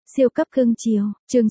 Siêu cấp cưng chiều, chương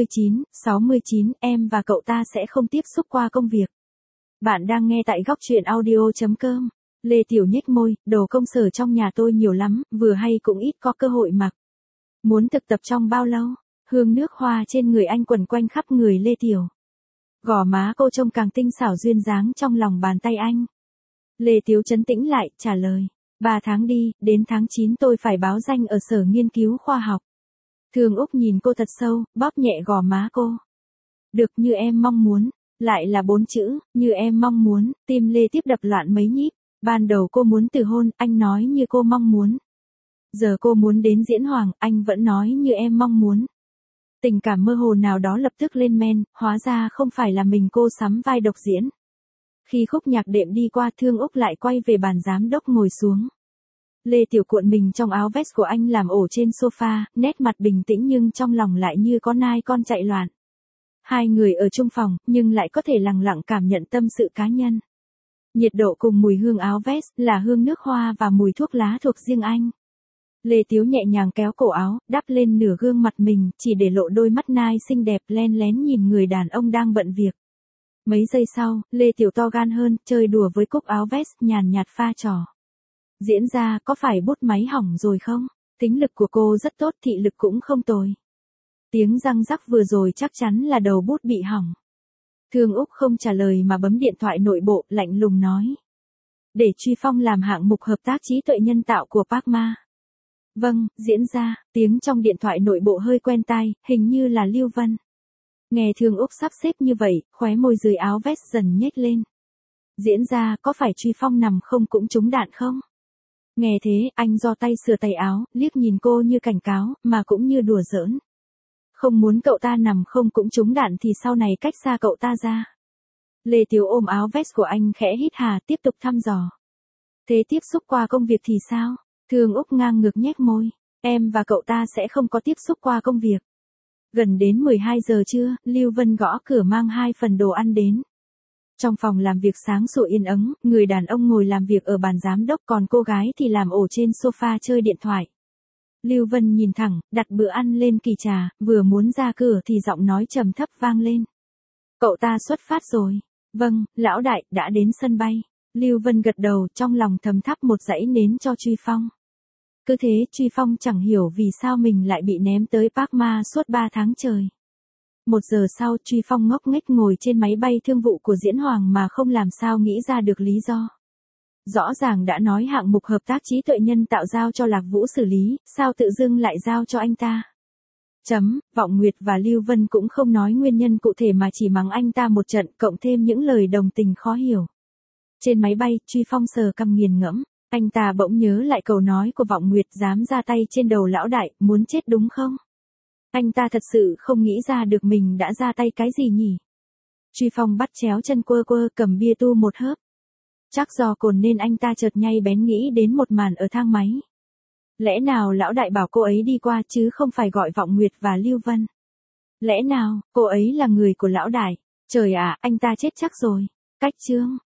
69, em và cậu ta sẽ không tiếp xúc qua công việc. Bạn đang nghe tại góc truyện audio.com. Lê Tiểu nhếch môi, đồ công sở trong nhà tôi nhiều lắm, vừa hay cũng ít có cơ hội mặc. Muốn thực tập trong bao lâu? Hương nước hoa trên người anh quẩn quanh khắp người Lê Tiểu. Gò má cô trông càng tinh xảo duyên dáng trong lòng bàn tay anh. Lê Tiểu trấn tĩnh lại, trả lời. 3 tháng đi, đến tháng 9 tôi phải báo danh ở sở nghiên cứu khoa học. Thường Úc nhìn cô thật sâu, bóp nhẹ gò má cô. Được như em mong muốn, lại là 4 chữ, như em mong muốn, tim Lê tiếp đập loạn mấy nhịp. Ban đầu cô muốn từ hôn, anh nói như cô mong muốn. Giờ cô muốn đến diễn hoàng, anh vẫn nói như em mong muốn. Tình cảm mơ hồ nào đó lập tức lên men, hóa ra không phải là mình cô sắm vai độc diễn. Khi khúc nhạc đệm đi qua, Thương Úc lại quay về bàn giám đốc ngồi xuống. Lê Tiểu cuộn mình trong áo vest của anh làm ổ trên sofa, nét mặt bình tĩnh nhưng trong lòng lại như có nai con chạy loạn. Hai người ở chung phòng, nhưng lại có thể lặng lặng cảm nhận tâm sự cá nhân. Nhiệt độ cùng mùi hương áo vest là hương nước hoa và mùi thuốc lá thuộc riêng anh. Lê Tiểu nhẹ nhàng kéo cổ áo, đắp lên nửa gương mặt mình, chỉ để lộ đôi mắt nai xinh đẹp len lén nhìn người đàn ông đang bận việc. Mấy giây sau, Lê Tiểu to gan hơn, chơi đùa với cúc áo vest nhàn nhạt pha trò. Diễn ra, có phải bút máy hỏng rồi không? Tính lực của cô rất tốt, thị lực cũng không tồi. Tiếng răng rắc vừa rồi chắc chắn là đầu bút bị hỏng. Thương Úc không trả lời mà bấm điện thoại nội bộ, lạnh lùng nói. Để Truy Phong làm hạng mục hợp tác trí tuệ nhân tạo của Park Ma. Vâng, diễn ra, tiếng trong điện thoại nội bộ hơi quen tai, hình như là Lưu Vân. Nghe Thương Úc sắp xếp như vậy, khóe môi dưới áo vest dần nhếch lên. Diễn ra, có phải Truy Phong nằm không cũng trúng đạn không? Nghe thế, anh giơ tay sửa tay áo, liếc nhìn cô như cảnh cáo, mà cũng như đùa giỡn. Không muốn cậu ta nằm không cũng trúng đạn thì sau này cách xa cậu ta ra. Lê Tiểu ôm áo vest của anh khẽ hít hà, tiếp tục thăm dò. Thế tiếp xúc qua công việc thì sao? Thương Úc ngang ngược nhếch môi. Em và cậu ta sẽ không có tiếp xúc qua công việc. Gần đến 12 giờ trưa, Lưu Vân gõ cửa mang 2 phần đồ ăn đến. Trong phòng làm việc sáng sủa yên ắng, người đàn ông ngồi làm việc ở bàn giám đốc còn cô gái thì làm ổ trên sofa chơi điện thoại. Lưu Vân nhìn thẳng, đặt bữa ăn lên kỳ trà, vừa muốn ra cửa thì giọng nói trầm thấp vang lên. Cậu ta xuất phát rồi. Vâng, lão đại, đã đến sân bay. Lưu Vân gật đầu, trong lòng thầm thắp một dãy nến cho Truy Phong. Cứ thế, Truy Phong chẳng hiểu vì sao mình lại bị ném tới Park Ma suốt 3 tháng trời. 1 giờ sau, Truy Phong ngốc nghếch ngồi trên máy bay thương vụ của Diễn Hoàng mà không làm sao nghĩ ra được lý do. Rõ ràng đã nói hạng mục hợp tác trí tuệ nhân tạo giao cho Lạc Vũ xử lý, sao tự dưng lại giao cho anh ta? Vọng Nguyệt và Lưu Vân cũng không nói nguyên nhân cụ thể mà chỉ mắng anh ta một trận, cộng thêm những lời đồng tình khó hiểu. Trên máy bay, Truy Phong sờ cằm nghiền ngẫm, anh ta bỗng nhớ lại câu nói của Vọng Nguyệt dám ra tay trên đầu lão đại, muốn chết đúng không? Anh ta thật sự không nghĩ ra được mình đã ra tay cái gì nhỉ? Truy Phong bắt chéo chân quơ quơ cầm bia tu một hớp. Chắc do cồn nên anh ta chợt nhay bén nghĩ đến một màn ở thang máy. Lẽ nào lão đại bảo cô ấy đi qua chứ không phải gọi Vọng Nguyệt và Lưu Vân? Lẽ nào, cô ấy là người của lão đại? Trời ạ, anh ta chết chắc rồi. Cách chương.